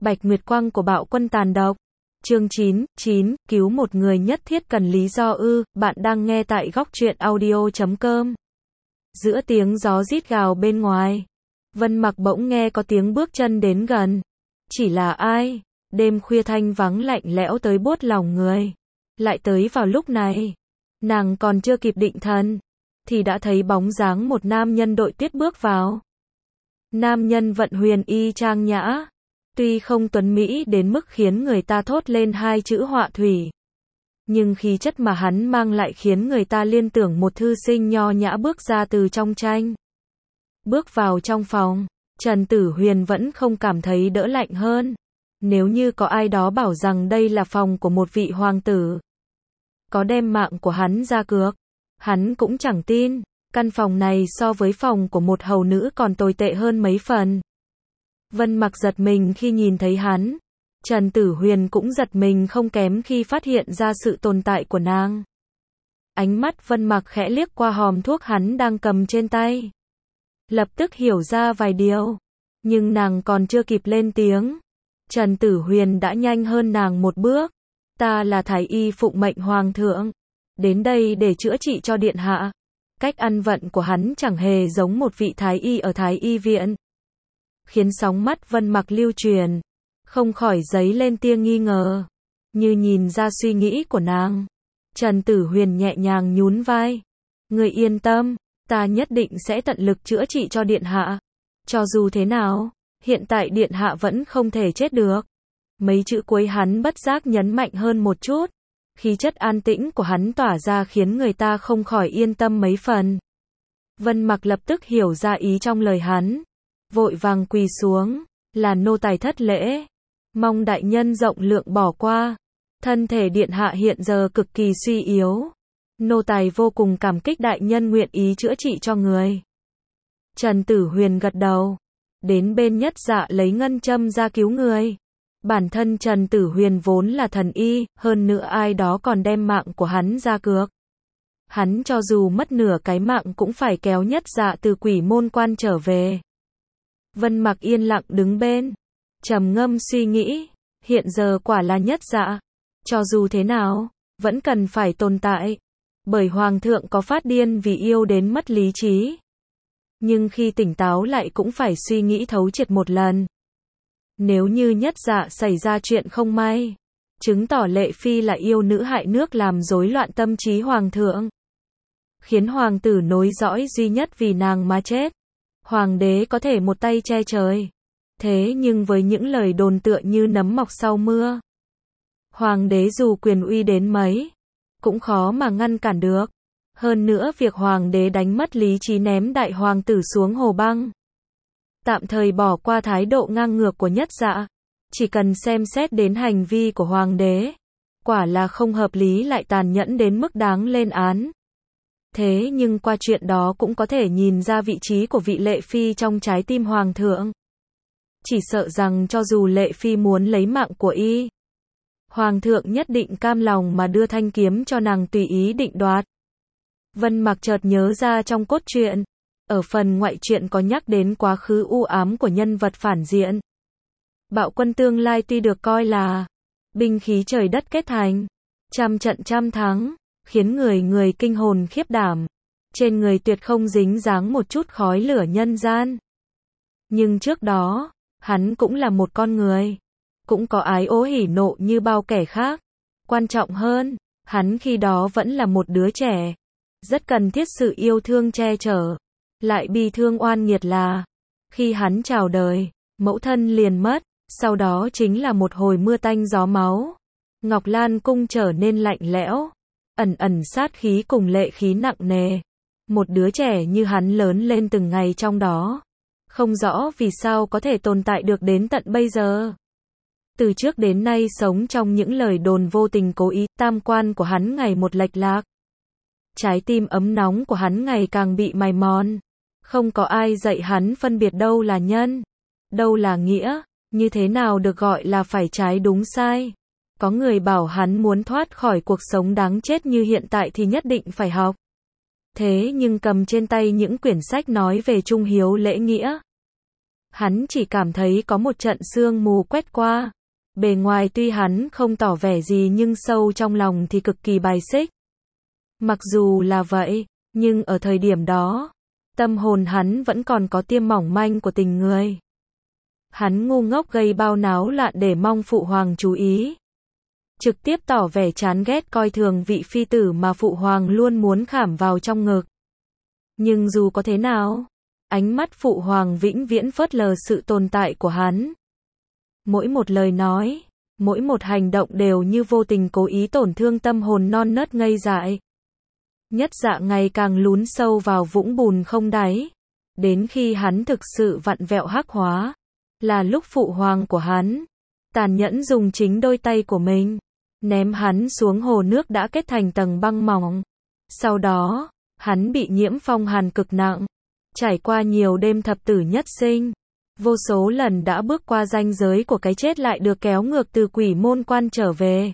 Bạch Nguyệt Quang của Bạo Quân tàn độc. Chương 9, cứu một người nhất thiết cần lý do ư, bạn đang nghe tại góc truyện audio.com. Giữa tiếng gió rít gào bên ngoài, Vân Mặc bỗng nghe có tiếng bước chân đến gần. Chỉ là ai? Đêm khuya thanh vắng lạnh lẽo tới buốt lòng người. Lại tới vào lúc này, nàng còn chưa kịp định thần, thì đã thấy bóng dáng một nam nhân đội tuyết bước vào. Nam nhân vận huyền y trang nhã, tuy không tuấn mỹ đến mức khiến người ta thốt lên hai chữ họa thủy, nhưng khí chất mà hắn mang lại khiến người ta liên tưởng một thư sinh nho nhã bước ra từ trong tranh. Bước vào trong phòng, Trần Tử Huyền vẫn không cảm thấy đỡ lạnh hơn. Nếu như có ai đó bảo rằng đây là phòng của một vị hoàng tử, có đem mạng của hắn ra cược, hắn cũng chẳng tin. Căn phòng này so với phòng của một hầu nữ còn tồi tệ hơn mấy phần. Vân Mặc giật mình khi nhìn thấy hắn. Trần Tử Huyền cũng giật mình không kém khi phát hiện ra sự tồn tại của nàng. Ánh mắt Vân Mặc khẽ liếc qua hòm thuốc hắn đang cầm trên tay, lập tức hiểu ra vài điều. Nhưng nàng còn chưa kịp lên tiếng, Trần Tử Huyền đã nhanh hơn nàng một bước. Ta là thái y phụng mệnh hoàng thượng, đến đây để chữa trị cho điện hạ. Cách ăn vận của hắn chẳng hề giống một vị thái y ở thái y viện, khiến sóng mắt Vân Mặc lưu truyền, không khỏi dấy lên tia nghi ngờ. Như nhìn ra suy nghĩ của nàng, Trần Tử Huyền nhẹ nhàng nhún vai. Ngươi yên tâm, ta nhất định sẽ tận lực chữa trị cho điện hạ. Cho dù thế nào, hiện tại điện hạ vẫn không thể chết được. Mấy chữ cuối hắn bất giác nhấn mạnh hơn một chút. Khí chất an tĩnh của hắn tỏa ra khiến người ta không khỏi yên tâm mấy phần. Vân Mặc lập tức hiểu ra ý trong lời hắn, vội vàng quỳ xuống, là nô tài thất lễ, mong đại nhân rộng lượng bỏ qua. Thân thể điện hạ hiện giờ cực kỳ suy yếu, nô tài vô cùng cảm kích đại nhân nguyện ý chữa trị cho người. Trần Tử Huyền gật đầu, đến bên Nhất Dạ lấy ngân châm ra cứu người. Bản thân Trần Tử Huyền vốn là thần y, hơn nữa ai đó còn đem mạng của hắn ra cược. Hắn cho dù mất nửa cái mạng cũng phải kéo Nhất Dạ từ Quỷ Môn Quan trở về. Vân Mặc yên lặng đứng bên, trầm ngâm suy nghĩ, hiện giờ quả là Nhất Dạ, cho dù thế nào, vẫn cần phải tồn tại, bởi Hoàng thượng có phát điên vì yêu đến mất lý trí. Nhưng khi tỉnh táo lại cũng phải suy nghĩ thấu triệt một lần. Nếu như Nhất Dạ xảy ra chuyện không may, chứng tỏ Lệ Phi là yêu nữ hại nước làm rối loạn tâm trí Hoàng thượng, khiến Hoàng tử nối dõi duy nhất vì nàng mà chết. Hoàng đế có thể một tay che trời, thế nhưng với những lời đồn tựa như nấm mọc sau mưa, Hoàng đế dù quyền uy đến mấy, cũng khó mà ngăn cản được. Hơn nữa việc Hoàng đế đánh mất lý trí ném đại hoàng tử xuống hồ băng, tạm thời bỏ qua thái độ ngang ngược của Nhất Dạ, chỉ cần xem xét đến hành vi của Hoàng đế, quả là không hợp lý lại tàn nhẫn đến mức đáng lên án. Thế nhưng qua chuyện đó cũng có thể nhìn ra vị trí của vị Lệ Phi trong trái tim Hoàng thượng. Chỉ sợ rằng cho dù Lệ Phi muốn lấy mạng của y, Hoàng thượng nhất định cam lòng mà đưa thanh kiếm cho nàng tùy ý định đoạt. Vân Mặc chợt nhớ ra trong cốt truyện, ở phần ngoại truyện có nhắc đến quá khứ u ám của nhân vật phản diện. Bạo Quân tương lai tuy được coi là binh khí trời đất kết thành, trăm trận trăm thắng, khiến người người kinh hồn khiếp đảm, trên người tuyệt không dính dáng một chút khói lửa nhân gian. Nhưng trước đó, hắn cũng là một con người, cũng có ái ố hỉ nộ như bao kẻ khác. Quan trọng hơn, hắn khi đó vẫn là một đứa trẻ, rất cần thiết sự yêu thương che chở. Lại bi thương oan nghiệt là, khi hắn chào đời, mẫu thân liền mất, sau đó chính là một hồi mưa tanh gió máu. Ngọc Lan cung trở nên lạnh lẽo, ẩn ẩn sát khí cùng lệ khí nặng nề. Một đứa trẻ như hắn lớn lên từng ngày trong đó, không rõ vì sao có thể tồn tại được đến tận bây giờ. Từ trước đến nay sống trong những lời đồn vô tình cố ý, tam quan của hắn ngày một lệch lạc. Trái tim ấm nóng của hắn ngày càng bị mài mòn. Không có ai dạy hắn phân biệt đâu là nhân, đâu là nghĩa, như thế nào được gọi là phải trái đúng sai. Có người bảo hắn muốn thoát khỏi cuộc sống đáng chết như hiện tại thì nhất định phải học. Thế nhưng cầm trên tay những quyển sách nói về trung hiếu lễ nghĩa, Hắn chỉ cảm thấy có một trận sương mù quét qua. Bề ngoài tuy hắn không tỏ vẻ gì nhưng sâu trong lòng thì cực kỳ bài xích. Mặc dù là vậy, nhưng ở thời điểm đó, tâm hồn hắn vẫn còn có tia mỏng manh của tình người. Hắn ngu ngốc gây bao náo loạn để mong phụ hoàng chú ý. Trực tiếp tỏ vẻ chán ghét coi thường vị phi tử mà phụ hoàng luôn muốn khảm vào trong ngực. Nhưng dù có thế nào, ánh mắt phụ hoàng vĩnh viễn phớt lờ sự tồn tại của hắn. Mỗi một lời nói, mỗi một hành động đều như vô tình cố ý tổn thương tâm hồn non nớt ngây dại. Nhất Dạ ngày càng lún sâu vào vũng bùn không đáy. Đến khi hắn thực sự vặn vẹo hắc hóa, là lúc phụ hoàng của hắn tàn nhẫn dùng chính đôi tay của mình ném hắn xuống hồ nước đã kết thành tầng băng mỏng. Sau đó, hắn bị nhiễm phong hàn cực nặng, trải qua nhiều đêm thập tử nhất sinh, vô số lần đã bước qua ranh giới của cái chết lại được kéo ngược từ quỷ môn quan trở về.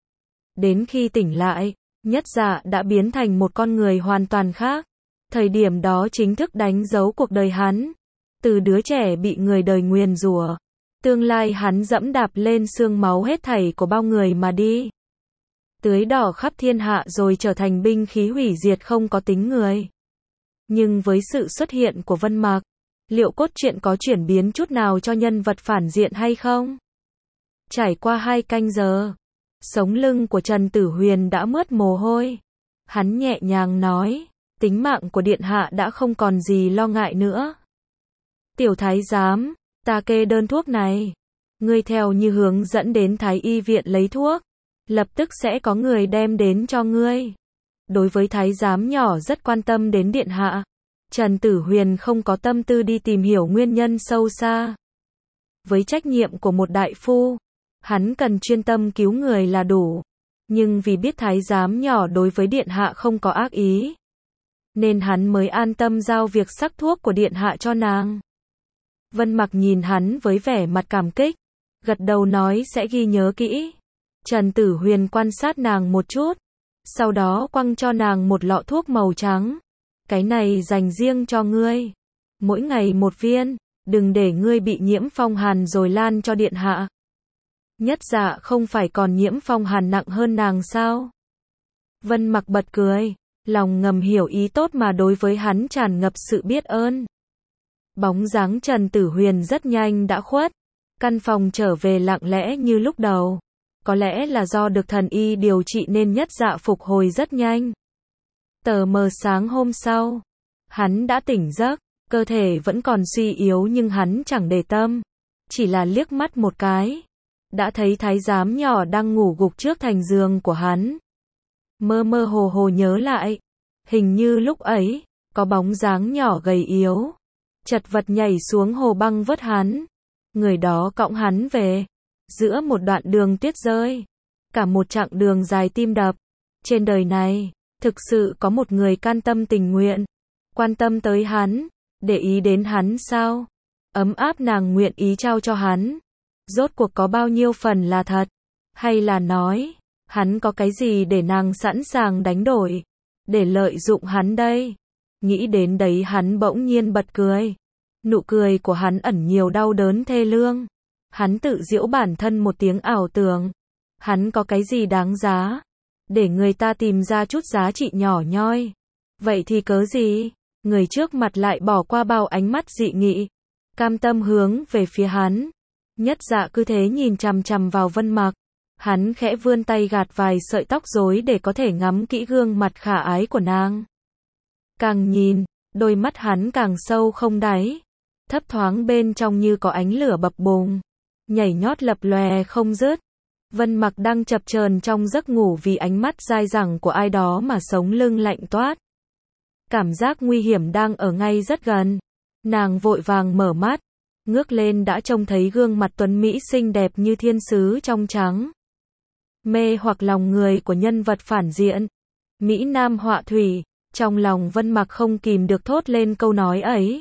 Đến khi tỉnh lại, Nhất Dạ đã biến thành một con người hoàn toàn khác. Thời điểm đó chính thức đánh dấu cuộc đời hắn. Từ đứa trẻ bị người đời nguyền rủa, tương lai hắn dẫm đạp lên xương máu hết thảy của bao người mà đi. Tưới đỏ khắp thiên hạ rồi trở thành binh khí hủy diệt không có tính người. Nhưng với sự xuất hiện của Vân Mặc, liệu cốt truyện có chuyển biến chút nào cho nhân vật phản diện hay không? Trải qua 2 canh giờ, sống lưng của Trần Tử Huyền đã mướt mồ hôi. Hắn nhẹ nhàng nói, tính mạng của điện hạ đã không còn gì lo ngại nữa. Tiểu thái giám, ta kê đơn thuốc này. Ngươi theo như hướng dẫn đến Thái y viện lấy thuốc. Lập tức sẽ có người đem đến cho ngươi. Đối với thái giám nhỏ rất quan tâm đến điện hạ, Trần Tử Huyền không có tâm tư đi tìm hiểu nguyên nhân sâu xa. Với trách nhiệm của một đại phu, hắn cần chuyên tâm cứu người là đủ. Nhưng vì biết thái giám nhỏ đối với điện hạ không có ác ý, nên hắn mới an tâm giao việc sắc thuốc của điện hạ cho nàng. Vân Mặc nhìn hắn với vẻ mặt cảm kích, gật đầu nói sẽ ghi nhớ kỹ. Trần Tử Huyền quan sát nàng một chút, sau đó quăng cho nàng một lọ thuốc màu trắng. Cái này dành riêng cho ngươi. Mỗi ngày một viên, đừng để ngươi bị nhiễm phong hàn rồi lan cho điện hạ. Nhất Dạ không phải còn nhiễm phong hàn nặng hơn nàng sao? Vân Mặc bật cười, lòng ngầm hiểu ý tốt mà đối với hắn tràn ngập sự biết ơn. Bóng dáng Trần Tử Huyền rất nhanh đã khuất, căn phòng trở về lặng lẽ như lúc đầu. Có lẽ là do được thần y điều trị nên Nhất Dạ phục hồi rất nhanh. Tờ mờ sáng hôm sau, hắn đã tỉnh giấc, cơ thể vẫn còn suy yếu nhưng hắn chẳng để tâm. Chỉ là liếc mắt một cái, đã thấy thái giám nhỏ đang ngủ gục trước thành giường của hắn. Mơ mơ hồ hồ nhớ lại, hình như lúc ấy, có bóng dáng nhỏ gầy yếu, chật vật nhảy xuống hồ băng vớt hắn. Người đó cõng hắn về. Giữa một đoạn đường tuyết rơi, cả một chặng đường dài tim đập. Trên đời này, thực sự có một người can tâm tình nguyện, quan tâm tới hắn, để ý đến hắn sao? Ấm áp nàng nguyện ý trao cho hắn. Rốt cuộc có bao nhiêu phần là thật? Hay là nói, hắn có cái gì để nàng sẵn sàng đánh đổi, để lợi dụng hắn đây? Nghĩ đến đấy hắn bỗng nhiên bật cười. Nụ cười của hắn ẩn nhiều đau đớn thê lương. Hắn tự giễu bản thân một tiếng ảo tưởng. Hắn có cái gì đáng giá, để người ta tìm ra chút giá trị nhỏ nhoi. Vậy thì cớ gì? Người trước mặt lại bỏ qua bao ánh mắt dị nghị, cam tâm hướng về phía hắn. Nhất Dạ cứ thế nhìn chằm chằm vào Vân Mặc. Hắn khẽ vươn tay gạt vài sợi tóc rối để có thể ngắm kỹ gương mặt khả ái của nàng. Càng nhìn, đôi mắt hắn càng sâu không đáy, thấp thoáng bên trong như có ánh lửa bập bùng, nhảy nhót lập lòe không dứt. Vân Mặc đang chập chờn trong giấc ngủ vì ánh mắt dai dẳng của ai đó mà sống lưng lạnh toát. Cảm giác nguy hiểm đang ở ngay rất gần. Nàng vội vàng mở mắt, ngước lên đã trông thấy gương mặt tuấn mỹ xinh đẹp như thiên sứ trong trắng. Mê hoặc lòng người của nhân vật phản diện, Mỹ Nam họa thủy, trong lòng Vân Mặc không kìm được thốt lên câu nói ấy.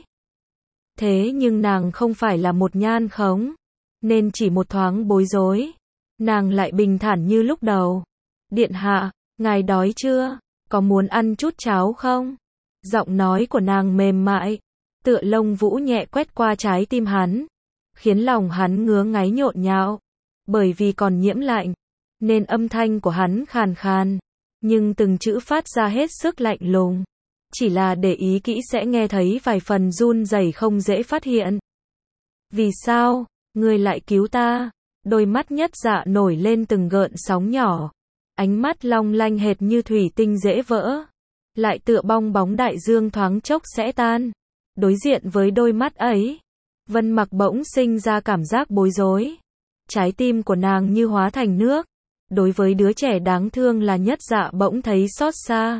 Thế nhưng nàng không phải là một nhan khống, nên chỉ một thoáng bối rối, nàng lại bình thản như lúc đầu. Điện hạ, ngài đói chưa? Có muốn ăn chút cháo không? Giọng nói của nàng mềm mại, tựa lông vũ nhẹ quét qua trái tim hắn, khiến lòng hắn ngứa ngáy nhộn nhạo. Bởi vì còn nhiễm lạnh, nên âm thanh của hắn khàn khàn, nhưng từng chữ phát ra hết sức lạnh lùng. Chỉ là để ý kỹ sẽ nghe thấy vài phần run rẩy không dễ phát hiện. Vì sao, ngươi lại cứu ta? Đôi mắt Nhất Dạ nổi lên từng gợn sóng nhỏ. Ánh mắt long lanh hệt như thủy tinh dễ vỡ. Lại tựa bong bóng đại dương thoáng chốc sẽ tan. Đối diện với đôi mắt ấy, Vân Mặc bỗng sinh ra cảm giác bối rối. Trái tim của nàng như hóa thành nước. Đối với đứa trẻ đáng thương là Nhất Dạ bỗng thấy xót xa.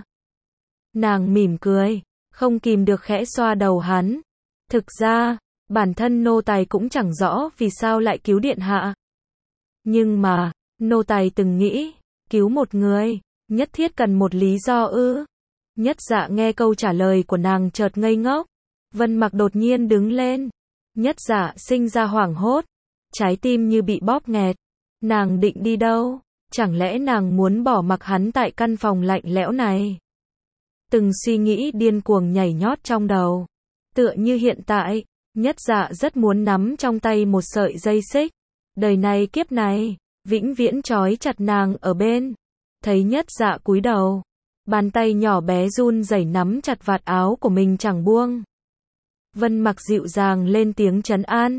Nàng mỉm cười, không kìm được khẽ xoa đầu hắn. Thực ra, bản thân nô tài cũng chẳng rõ vì sao lại cứu điện hạ. Nhưng mà, nô tài từng nghĩ, cứu một người, nhất thiết cần một lý do ư? Nhất Dạ nghe câu trả lời của nàng chợt ngây ngốc. Vân Mặc đột nhiên đứng lên. Nhất Dạ sinh ra hoảng hốt, trái tim như bị bóp nghẹt. Nàng định đi đâu? Chẳng lẽ nàng muốn bỏ mặc hắn tại căn phòng lạnh lẽo này? Từng suy nghĩ điên cuồng nhảy nhót trong đầu. Tựa như hiện tại, Nhất Dạ rất muốn nắm trong tay một sợi dây xích. Đời này kiếp này, vĩnh viễn trói chặt nàng ở bên. Thấy Nhất Dạ cúi đầu, bàn tay nhỏ bé run rẩy nắm chặt vạt áo của mình chẳng buông. Vân Mặc dịu dàng lên tiếng trấn an.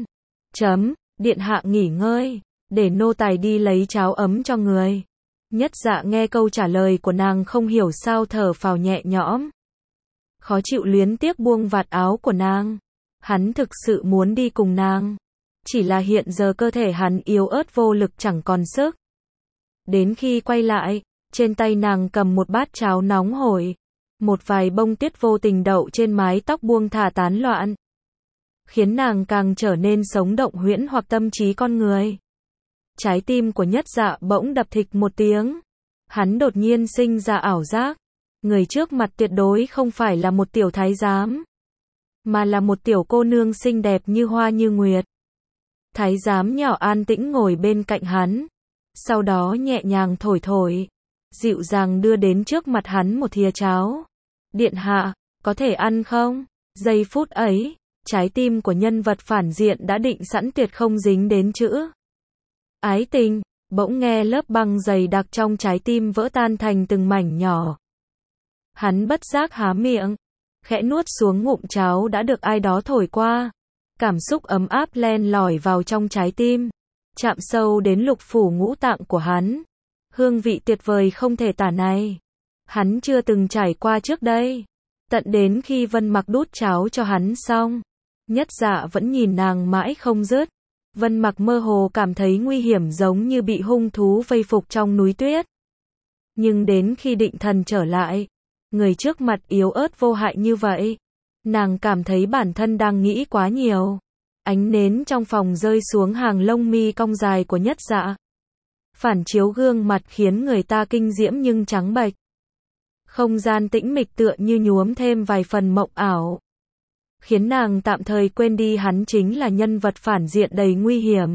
Điện hạ nghỉ ngơi, để nô tài đi lấy cháo ấm cho người. Nhất Dạ nghe câu trả lời của nàng không hiểu sao thở phào nhẹ nhõm. Khó chịu luyến tiếc buông vạt áo của nàng. Hắn thực sự muốn đi cùng nàng. Chỉ là hiện giờ cơ thể hắn yếu ớt vô lực chẳng còn sức. Đến khi quay lại, trên tay nàng cầm một bát cháo nóng hổi. Một vài bông tuyết vô tình đậu trên mái tóc buông thả tán loạn. Khiến nàng càng trở nên sống động huyễn hoặc tâm trí con người. Trái tim của Nhất Dạ bỗng đập thịch một tiếng. Hắn đột nhiên sinh ra ảo giác. Người trước mặt tuyệt đối không phải là một tiểu thái giám, mà là một tiểu cô nương xinh đẹp như hoa như nguyệt. Thái giám nhỏ an tĩnh ngồi bên cạnh hắn. Sau đó nhẹ nhàng thổi thổi. Dịu dàng đưa đến trước mặt hắn một thìa cháo. Điện hạ, có thể ăn không? Giây phút ấy, trái tim của nhân vật phản diện đã định sẵn tuyệt không dính đến chữ ái tình. Bỗng nghe lớp băng dày đặc trong trái tim vỡ tan thành từng mảnh nhỏ. Hắn bất giác há miệng, khẽ nuốt xuống ngụm cháo đã được ai đó thổi qua. Cảm xúc ấm áp len lỏi vào trong trái tim, chạm sâu đến lục phủ ngũ tạng của hắn. Hương vị tuyệt vời không thể tả này, hắn chưa từng trải qua trước đây. Tận đến khi Vân Mặc đút cháo cho hắn xong, Nhất Dạ vẫn nhìn nàng mãi không dứt. Vân Mặc mơ hồ cảm thấy nguy hiểm giống như bị hung thú vây phục trong núi tuyết. Nhưng đến khi định thần trở lại, người trước mặt yếu ớt vô hại như vậy, nàng cảm thấy bản thân đang nghĩ quá nhiều. Ánh nến trong phòng rơi xuống hàng lông mi cong dài của Nhất Dạ. Phản chiếu gương mặt khiến người ta kinh diễm nhưng trắng bệch. Không gian tĩnh mịch tựa như nhuốm thêm vài phần mộng ảo. Khiến nàng tạm thời quên đi hắn chính là nhân vật phản diện đầy nguy hiểm.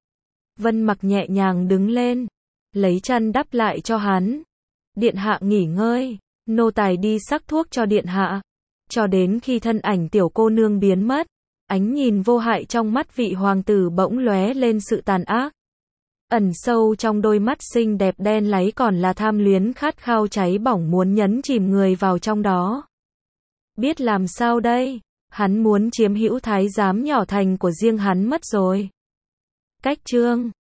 Vân Mặc nhẹ nhàng đứng lên, lấy chăn đắp lại cho hắn. Điện hạ nghỉ ngơi, nô tài đi sắc thuốc cho điện hạ. Cho đến khi thân ảnh tiểu cô nương biến mất, ánh nhìn vô hại trong mắt vị hoàng tử bỗng lóe lên sự tàn ác. Ẩn sâu trong đôi mắt xinh đẹp đen láy còn là tham luyến khát khao cháy bỏng muốn nhấn chìm người vào trong đó. Biết làm sao đây? Hắn muốn chiếm hữu thái giám nhỏ thành của riêng hắn mất rồi. Cách chương